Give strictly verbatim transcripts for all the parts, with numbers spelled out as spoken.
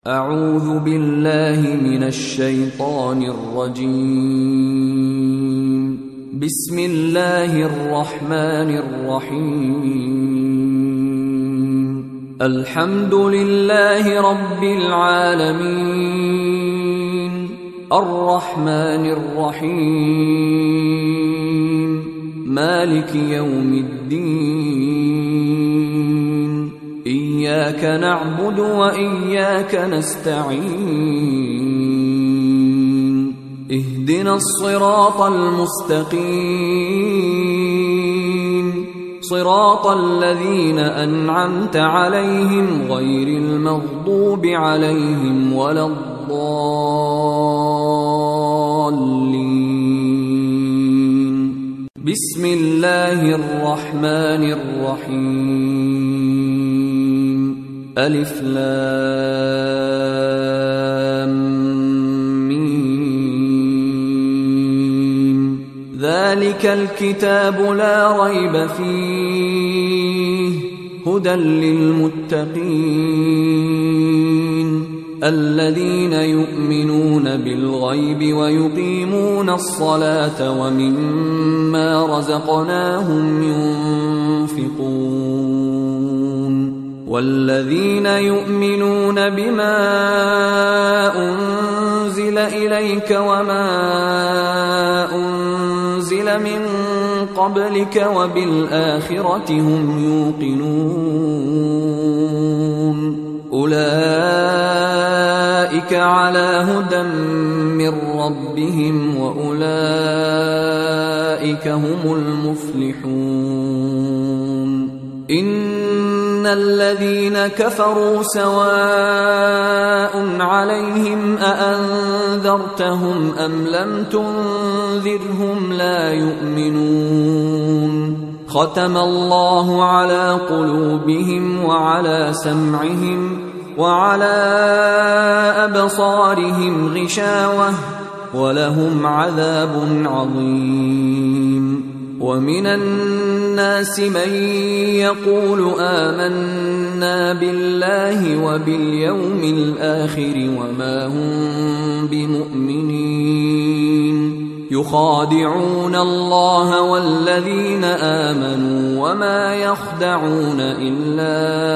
أعوذ بالله من الشيطان الرجيم. بسم الله الرحمن الرحيم. الحمد لله رب العالمين، الرحمن الرحيم، مالك يوم الدين، إياك نعبد وإياك نستعين، اهدنا الصراط المستقيم، صراط الذين أنعمت عليهم غير المغضوب عليهم ولا الضالين. بسم الله الرحمن الرحيم. ألف لام ميم. ذلك الكتاب لا ريب فيه، هدى للمتقين الذين يؤمنون بالغيب ويقيمون الصلاة ومما رزقناهم ينفقون والذين يؤمنون بما أنزل إليك وما أنزل من قبلك وبالآخرة هم يوقنون أولئك على هدى من ربهم وأولئك هم المفلحون. إن الذين كفروا سواء عليهم أأنذرتهم أم لم تنذرهم لا يؤمنون. ختم الله على قلوبهم وعلى سمعهم وعلى أبصارهم غشاوة ولهم عذاب عظيم. ومن الناس من يقول آمنا بالله وباليوم الآخر وما هم بمؤمنين، يخادعون الله والذين آمنوا وما يخدعون إلا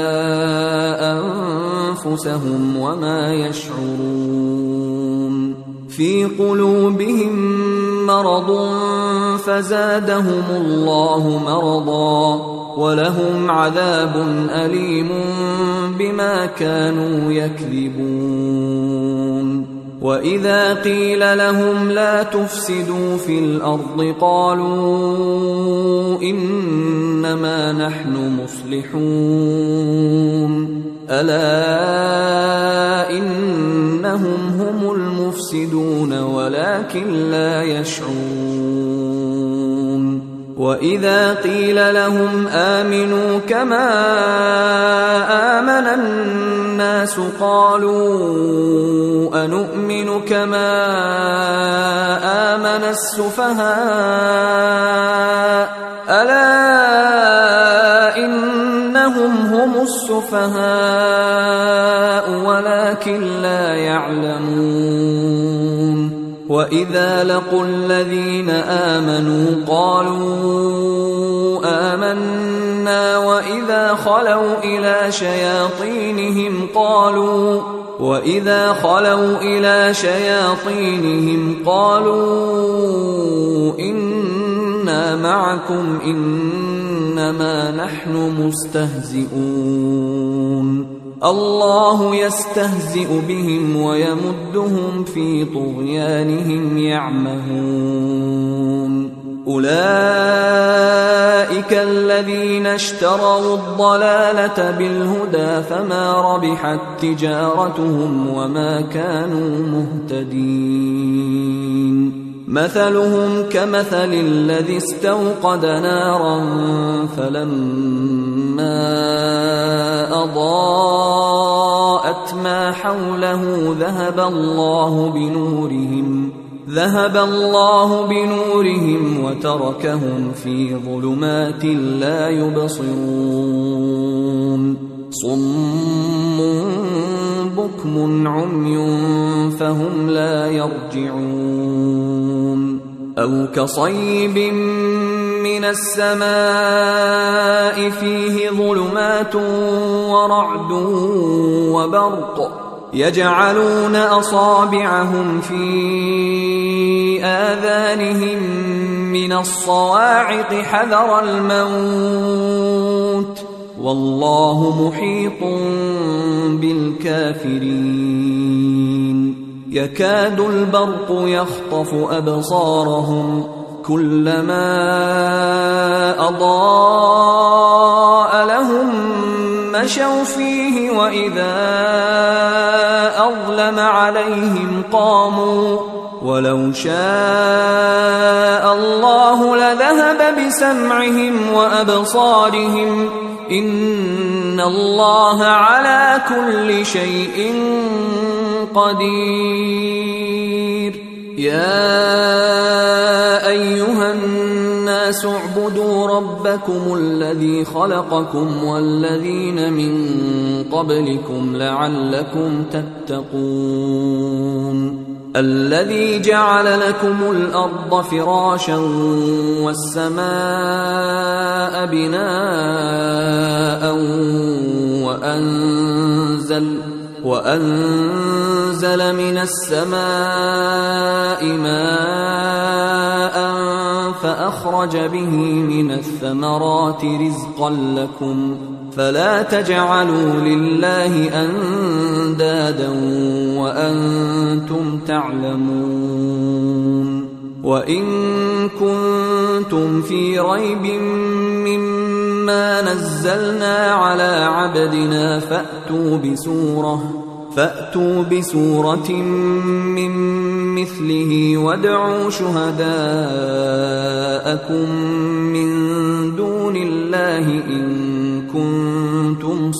أنفسهم وما يشعرون. في قلوبهم مرض فزادهم الله مرضا ولهم عذاب أليم بما كانوا يكذبون. وإذا قيل لهم لا تفسدوا في الأرض قالوا إنما نحن مصلحون ألا إنهم هم المفسدون ولكن لا يشعرون. وإذا قيل لهم آمنوا كما آمن الناس قالوا أنؤمن كما آمن السفهاء ألا إنهم هم السفهاء ولكن لا يعلمون. وإذا لقوا الذين آمنوا قالوا آمنا وإذا خلوا إلى شياطينهم قالوا وإذا خلوا إلى شياطينهم قالوا إنا معكم إنما نحن مستهزئون. الله يستهزئ بهم ويمدهم في طغيانهم يعمهون. أولئك الذين اشتروا الضلالة بالهدى فما ربحت تجارتهم وما كانوا مهتدين. مثلهم كمثل الذي استوقد نارا فلما أضاءت ما حوله ذهب الله بنورهم ذهب الله بنورهم وتركهم في ظلمات لا يبصرون. صم بكم عمي فهم لا يرجعون أو كصيب من السماء فيه ظلمات ورعد وبرق يجعلون أصابعهم في آذانهم من الصواعق حذر الموت والله محيط بالكافرين يكاد البرق يخطف أبصارهم كلما أضاء لهم مشوا فيه وإذا أظلم عليهم قاموا ولو شاء الله لذهب بسمعهم وأبصارهم إن الله على كل شيء قدير يا أيها الناس اعبدوا ربكم الذي خلقكم والذين من قبلكم لعلكم تتقون الذي جعل لكم الأرض فراشا والسماء بناء وأنزل وأنزل من السماء ماء فأخرج به من الثمرات رزقا لكم فلا تجعلوا لله أندادا وأنتم تعلمون وإن كنتم في ريب مما نزلنا على عبدنا فأتوا بسورة فأتوا بسورة من مثله وادعوا شهداءكم من دون الله إن كنتم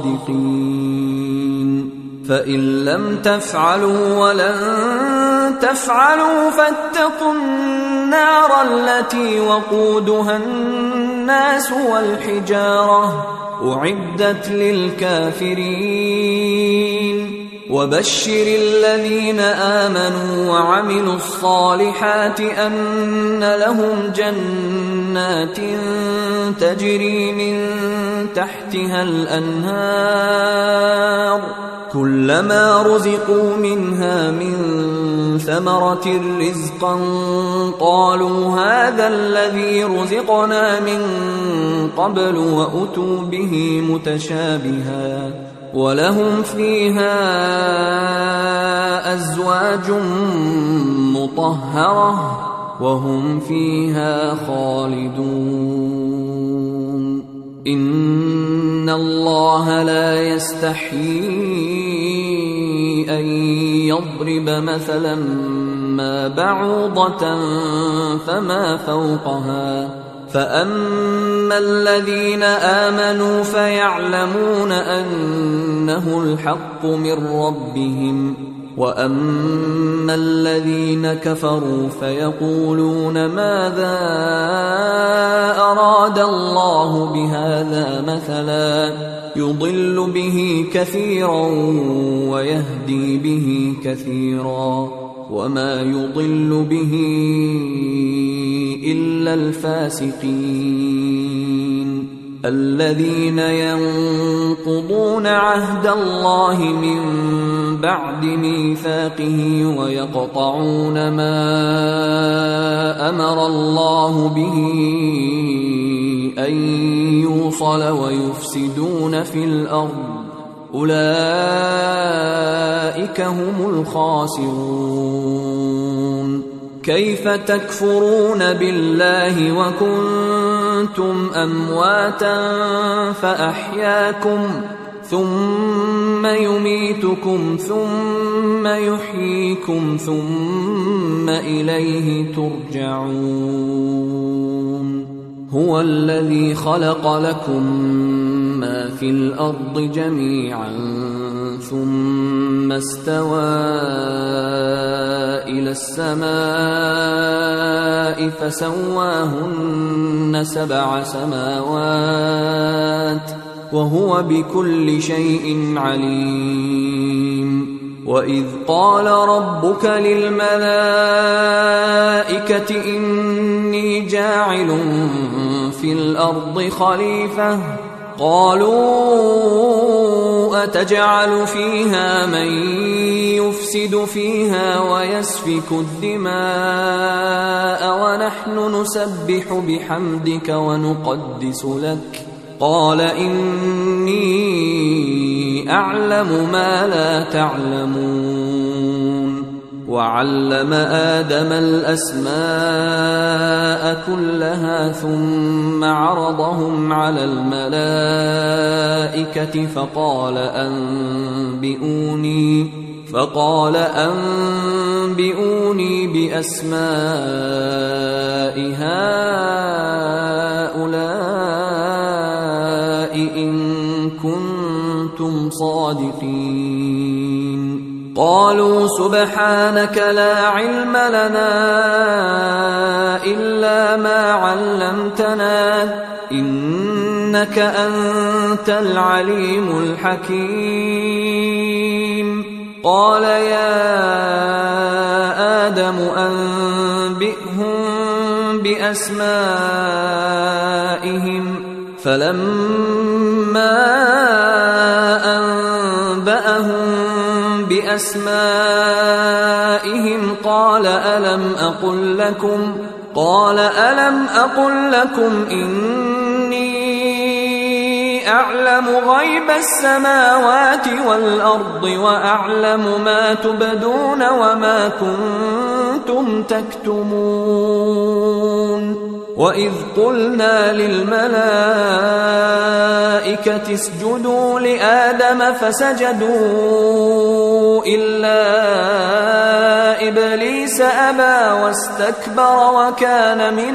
صادقين فإن لم تفعلوا ولن تفعلوا فاتقوا النار التي وقودها الناس والحجارة أعدت للكافرين وبشر الذين آمنوا وعملوا الصالحات أن لهم جنات تجري من تحتها الأنهار كلما رزقوا منها من ثمرة رزقا قالوا هذا الذي رزقنا من قبل وأتوا به متشابها ولهم فيها أزواج مطهرة وهم فيها خالدون إن الله لا يستحيي أن يضرب مثلا ما بعوضة فما فوقها فأما الذين آمنوا فيعلمون أنه الحق من ربهم وأما الذين كفروا فيقولون ماذا أراد الله بهذا مثلا يضل به كثيرا ويهدي به كثيرا وما يضل به إلا الفاسقين الذين ينقضون عهد الله من بعد ميثاقه ويقطعون ما أمر الله به أن يوصل ويفسدون في الأرض أولئك هم الخاسرون كيف تكفرون بالله وكنتم أمواتا فأحياكم ثم يميتكم ثم يحييكم ثم إليه ترجعون هو الذي خلق لكم ما في الأرض جميعا ثم استوى إلى السماء فسواهن سبع سماوات وهو بكل شيء عليم. وإذ قال ربك للملائكة إني جاعل في الأرض خليفة قالوا أتجعل فيها من يفسد فيها ويسفك الدماء ونحن نسبح بحمدك ونقدس لك قال إني أعلم ما لا تعلمون. وعلم آدم الأسماء كلها ثم عرضهم على الملائكة فقال أنبئوني فقال أنبئوني بأسماء هؤلاء إن كنتم صادقين. قالوا سبحانك لا علم لنا إلا ما علمتنا إنك أنت العليم الحكيم. قال يا آدم أنبئهم بأسمائهم فلما أنبأهم بأسمائهم قال ألم أقل لكم قال ألم أقل لكم إني أعلم غيب السماوات والأرض وأعلم ما تبدون وما كنتم تكتمون. وإذ قلنا للملائكة اسجدوا لآدم فسجدوا إلا إبليس أبى واستكبر وكان من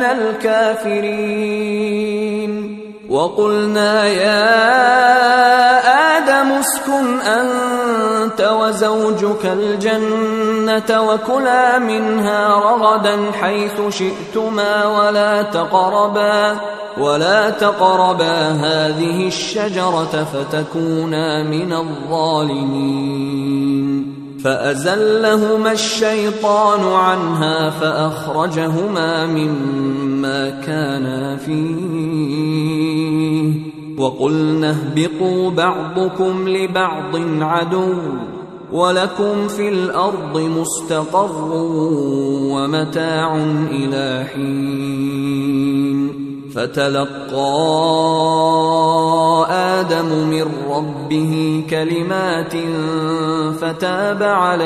الكافرين. وقلنا يا آدم اسكن أنت وزوجك الجنة وكلا منها رغدا حيث شئتما ولا تقربا ولا تقربا هذه الشجرة فتكونا من الظالمين. فأزلهما الشيطان عنها فأخرجهما مما كانا فيه وقلنا اهبطوا بعضكم لبعض عدو ولكم في الأرض مستقر ومتاع إلى حين. فتلقى آدم من ربه كلمات فتاب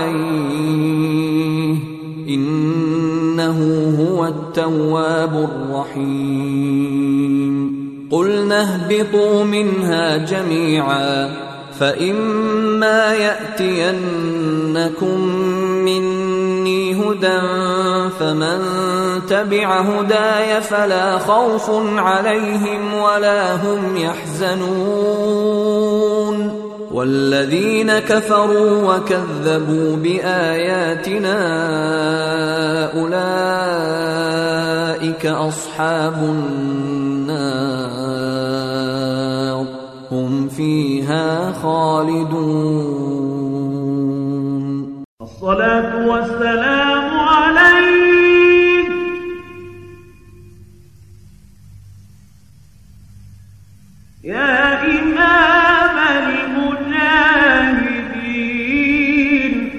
عليه إنه هو التواب الرحيم. قلنا اهبطوا منها جميعا فإما يأتينكم مني هدى فمن تبع هداي فلا خوف عليهم ولا هم يحزنون. والذين كفروا وكذبوا بآياتنا أولئك أصحاب النار هم فيها خالدون. الصلاة والسلام عليك يا إمام المجاهدين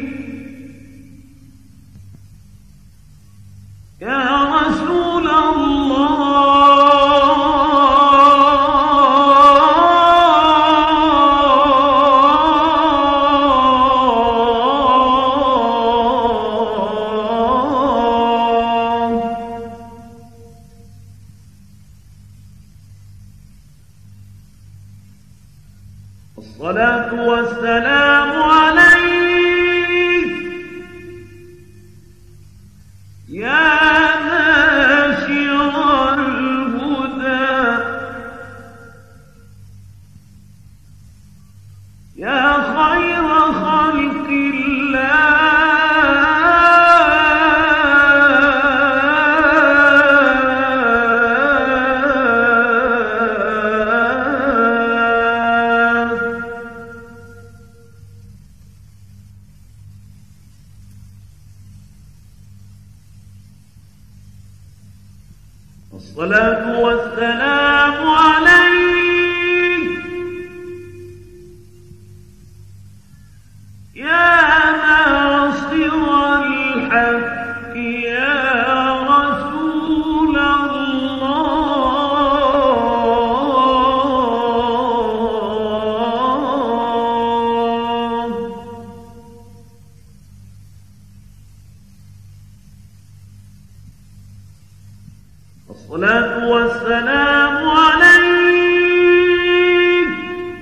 يا رسول الله الصلاة والسلام عليك يا ناصر الحق يا رسول الله. الصلاة والسلام عليك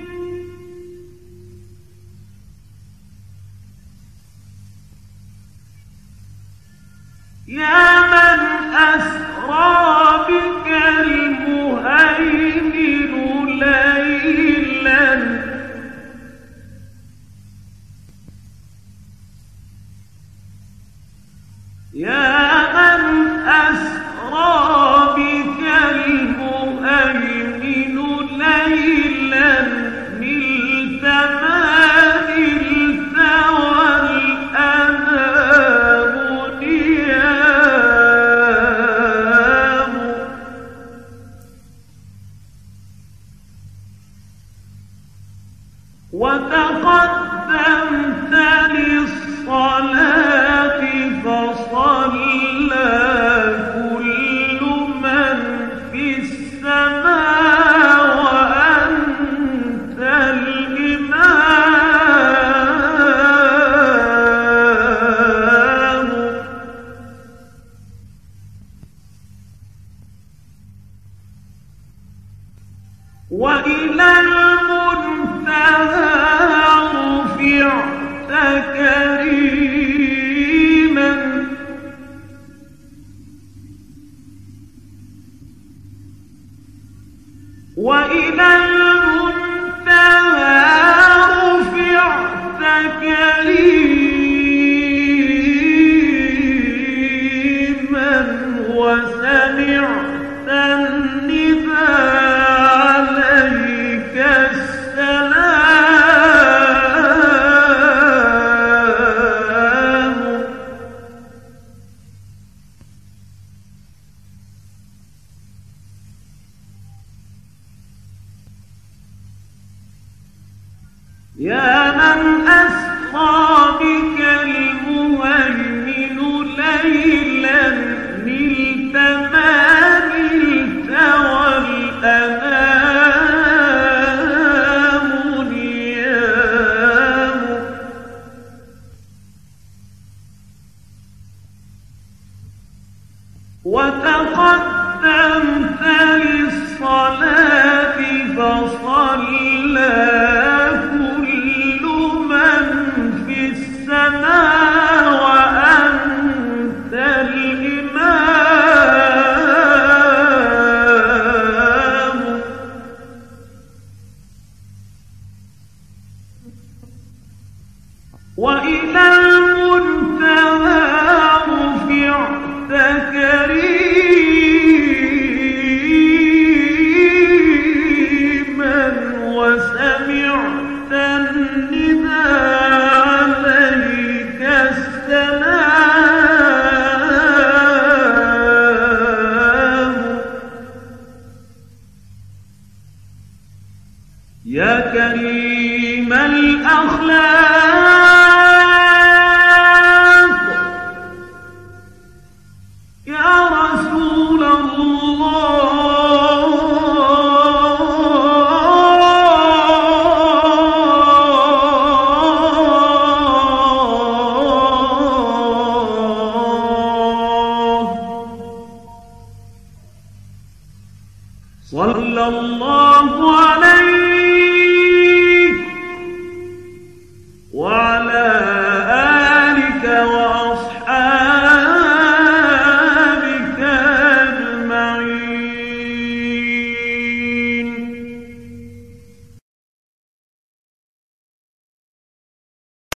يا من أسرى بك المهيمن ليلا يا من أسرى بك المهيمن ليلا نلت ما نلت والأنام نيام وتقدمت للصلاة فصلى كل من في السماء وأنت الإمام. وإلى المنتهى رفعت كريما وإلى المنتهى رفعت كريما وسمعت النداء عليك السلام. يا من أسرى بك المهيمن ليلا نلت ما نلت والأنام نيام وتقدمت للصلاة فصلى كل من في السماء وأنت الإمام. وإلى المنتهى رفعت كريما وسمعت النداء عليك السلام. يا كريم الأخلاق يا رسول الله. صلى الله عليه